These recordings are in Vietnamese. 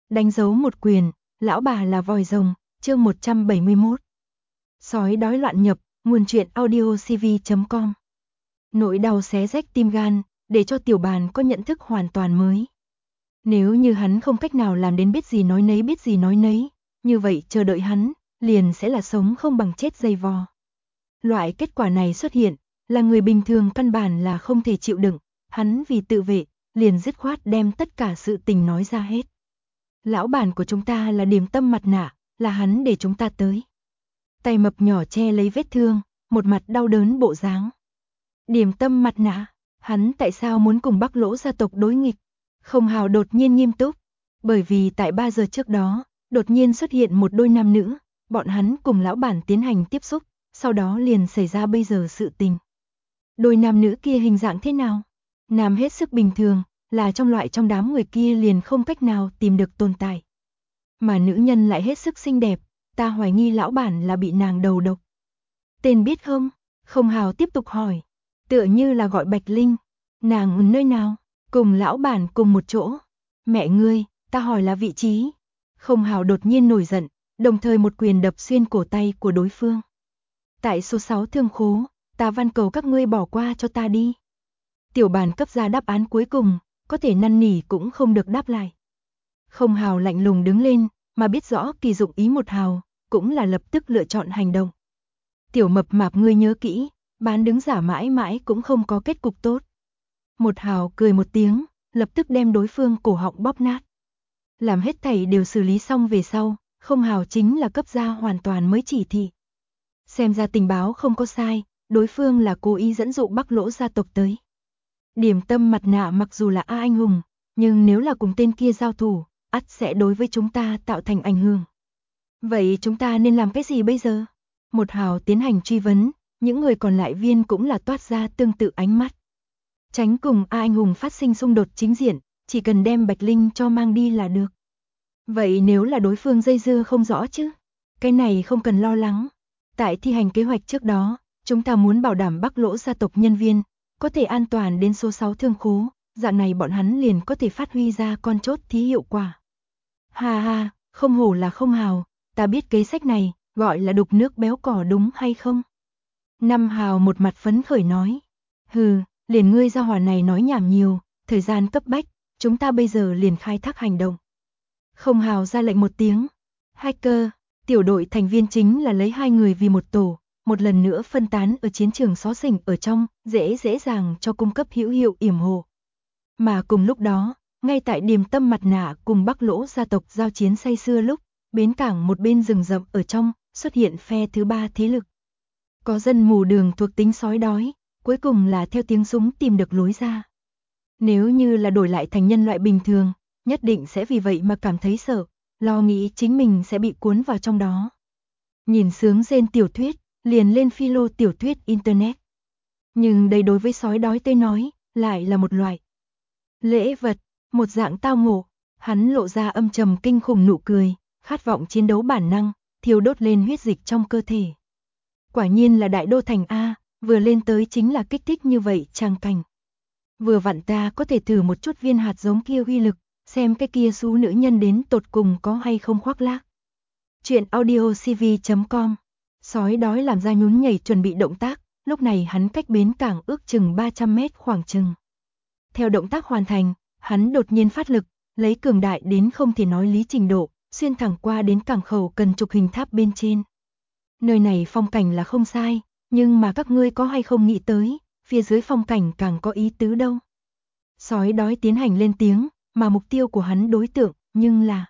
Đánh dấu một quyền, lão bà là vòi rồng, chương 171. Sói đói loạn nhập, nguồn truyện audiocv.com. Nỗi đau xé rách tim gan, để cho Tiểu Bàn có nhận thức hoàn toàn mới. Nếu như hắn không cách nào làm đến biết gì nói nấy, như vậy chờ đợi hắn, liền sẽ là sống không bằng chết dày vò. Loại kết quả này xuất hiện, là người bình thường căn bản là không thể chịu đựng, hắn vì tự vệ, liền dứt khoát đem tất cả sự tình nói ra hết. Lão bản của chúng ta là Điềm Tâm mặt nạ, là hắn để chúng ta tới. Tay mập nhỏ che lấy vết thương, một mặt đau đớn bộ dáng. Điềm Tâm mặt nạ, hắn tại sao muốn cùng Bắc Lỗ gia tộc đối nghịch? Không Hào đột nhiên nghiêm túc, bởi vì tại 3 giờ trước đó, đột nhiên xuất hiện một đôi nam nữ, bọn hắn cùng lão bản tiến hành tiếp xúc, sau đó liền xảy ra bây giờ sự tình. Đôi nam nữ kia hình dạng thế nào? Nam hết sức bình thường, là trong đám người kia liền không cách nào tìm được tồn tại. Mà nữ nhân lại hết sức xinh đẹp, ta hoài nghi lão bản là bị nàng đầu độc. Tên biết không? Không Hào tiếp tục hỏi. Tựa như là gọi Bạch Linh. Nàng ở nơi nào? Cùng lão bản cùng một chỗ. Mẹ ngươi, ta hỏi là vị trí. Không Hào đột nhiên nổi giận, đồng thời một quyền đập xuyên cổ tay của đối phương. Tại số 6 thương khố, ta van cầu các ngươi bỏ qua cho ta đi. Tiểu Bàn cấp ra đáp án cuối cùng, có thể năn nỉ cũng không được đáp lại. Không Hào lạnh lùng đứng lên, mà biết rõ kỳ dụng ý một hào, cũng là lập tức lựa chọn hành động. Tiểu mập mạp ngươi nhớ kỹ, bán đứng giả mãi mãi cũng không có kết cục tốt. Một hào cười một tiếng, lập tức đem đối phương cổ họng bóp nát. Làm hết thảy đều xử lý xong về sau, Không Hào chính là cấp ra hoàn toàn mới chỉ thị. Xem ra tình báo không có sai, đối phương là cố ý dẫn dụ Bắc Lỗ gia tộc tới. Điềm Tâm mặt nạ mặc dù là A anh hùng, nhưng nếu là cùng tên kia giao thủ, ắt sẽ đối với chúng ta tạo thành ảnh hưởng. Vậy chúng ta nên làm cái gì bây giờ? Một hào tiến hành truy vấn, những người còn lại viên cũng là toát ra tương tự ánh mắt. Tránh cùng A anh hùng phát sinh xung đột chính diện, chỉ cần đem Bạch Linh cho mang đi là được. Vậy nếu là đối phương dây dưa không rõ chứ? Cái này không cần lo lắng. Tại thi hành kế hoạch trước đó, chúng ta muốn bảo đảm Bắc Lỗ gia tộc nhân viên có thể an toàn đến số 6 thương khố, dạng này bọn hắn liền có thể phát huy ra con chốt thí hiệu quả. Ha ha, không hổ là Không Hào, ta biết kế sách này, gọi là đục nước béo cỏ đúng hay không? Năm Hào một mặt phấn khởi nói. Hừ, liền ngươi gia hỏa này nói nhảm nhiều, thời gian cấp bách, chúng ta bây giờ liền khai thác hành động. Không Hào ra lệnh một tiếng. Hacker, tiểu đội thành viên chính là lấy 2 người vì một tổ, một lần nữa phân tán ở chiến trường xó xỉnh ở trong, dễ dàng cho cung cấp hữu hiệu yểm hộ. Mà cùng lúc đó, ngay tại Điềm Tâm mặt nạ cùng Bắc Lỗ gia tộc giao chiến say sưa lúc, bến cảng một bên rừng rậm ở trong, xuất hiện phe thứ 3 thế lực. Có dân mù đường thuộc tính sói đói, cuối cùng là theo tiếng súng tìm được lối ra. Nếu như là đổi lại thành nhân loại bình thường, nhất định sẽ vì vậy mà cảm thấy sợ, lo nghĩ chính mình sẽ bị cuốn vào trong đó. Nhìn sướng rên tiểu thuyết, liền lên philo tiểu thuyết internet. Nhưng đây đối với sói đói tới nói, lại là một loại lễ vật, một dạng tao ngộ. Hắn lộ ra âm trầm kinh khủng nụ cười, khát vọng chiến đấu bản năng, thiêu đốt lên huyết dịch trong cơ thể. Quả nhiên là đại đô thành A, vừa lên tới chính là kích thích như vậy tràng cảnh. Vừa vặn ta có thể thử một chút viên hạt giống kia uy lực, xem cái kia xú nữ nhân đến tột cùng có hay không khoác lác. Chuyện audiocv.com. Sói đói làm ra nhún nhảy chuẩn bị động tác, lúc này hắn cách bến cảng ước chừng 300 mét khoảng chừng. Theo động tác hoàn thành, hắn đột nhiên phát lực, lấy cường đại đến không thể nói lý trình độ, xuyên thẳng qua đến cảng khẩu cần trục hình tháp bên trên. Nơi này phong cảnh là không sai, nhưng mà các ngươi có hay không nghĩ tới, phía dưới phong cảnh càng có ý tứ đâu. Sói đói tiến hành lên tiếng, mà mục tiêu của hắn đối tượng, nhưng là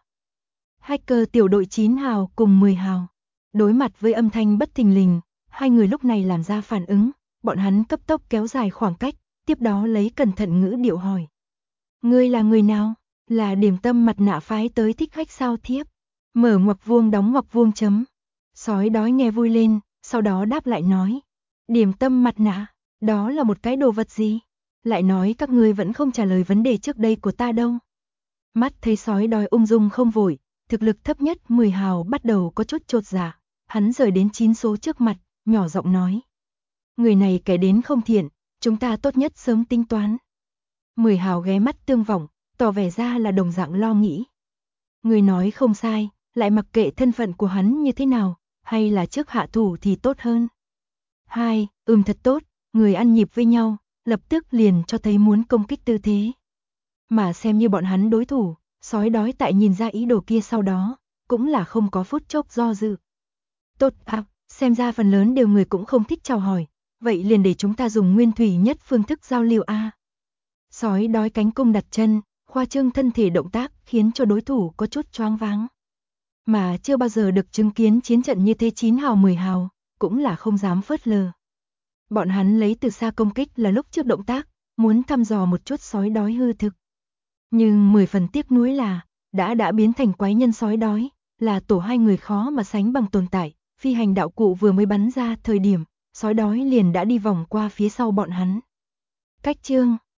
hacker tiểu đội 9 hào cùng 10 hào. Đối mặt với âm thanh bất thình lình, 2 người lúc này làm ra phản ứng, bọn hắn cấp tốc kéo dài khoảng cách, tiếp đó lấy cẩn thận ngữ điệu hỏi. Ngươi là người nào? Là Điềm Tâm mặt nạ phái tới thích khách sao thiếp? Mở ngoặc vuông đóng ngoặc vuông chấm. Sói đói nghe vui lên, sau đó đáp lại nói. Điềm Tâm mặt nạ, đó là một cái đồ vật gì? Lại nói các ngươi vẫn không trả lời vấn đề trước đây của ta đâu. Mắt thấy sói đói ung dung không vội, thực lực thấp nhất 10 hào bắt đầu có chút chột dạ, hắn rời đến 9 số trước mặt, nhỏ giọng nói. Người này kẻ đến không thiện, chúng ta tốt nhất sớm tính toán. 10 hào ghé mắt tương vọng, tỏ vẻ ra là đồng dạng lo nghĩ. Người nói không sai, lại mặc kệ thân phận của hắn như thế nào, hay là trước hạ thủ thì tốt hơn. 2. Thật tốt, người ăn nhịp với nhau, lập tức liền cho thấy muốn công kích tư thế. Mà xem như bọn hắn đối thủ, sói đói tại nhìn ra ý đồ kia sau đó, cũng là không có phút chốc do dự. Tốt à, xem ra phần lớn đều người cũng không thích chào hỏi, vậy liền để chúng ta dùng nguyên thủy nhất phương thức giao lưu a. Sói đói cánh cung đặt chân, khoa trương thân thể động tác khiến cho đối thủ có chút choáng váng. Mà chưa bao giờ được chứng kiến chiến trận như thế 9 hào 10 hào, cũng là không dám phớt lờ. Bọn hắn lấy từ xa công kích là lúc trước động tác, muốn thăm dò một chút sói đói hư thực. Nhưng 10 phần tiếc nuối là, đã biến thành quái nhân sói đói, là tổ hai người khó mà sánh bằng tồn tại, phi hành đạo cụ vừa mới bắn ra thời điểm, sói đói liền đã đi vòng qua phía sau bọn hắn. Cách chương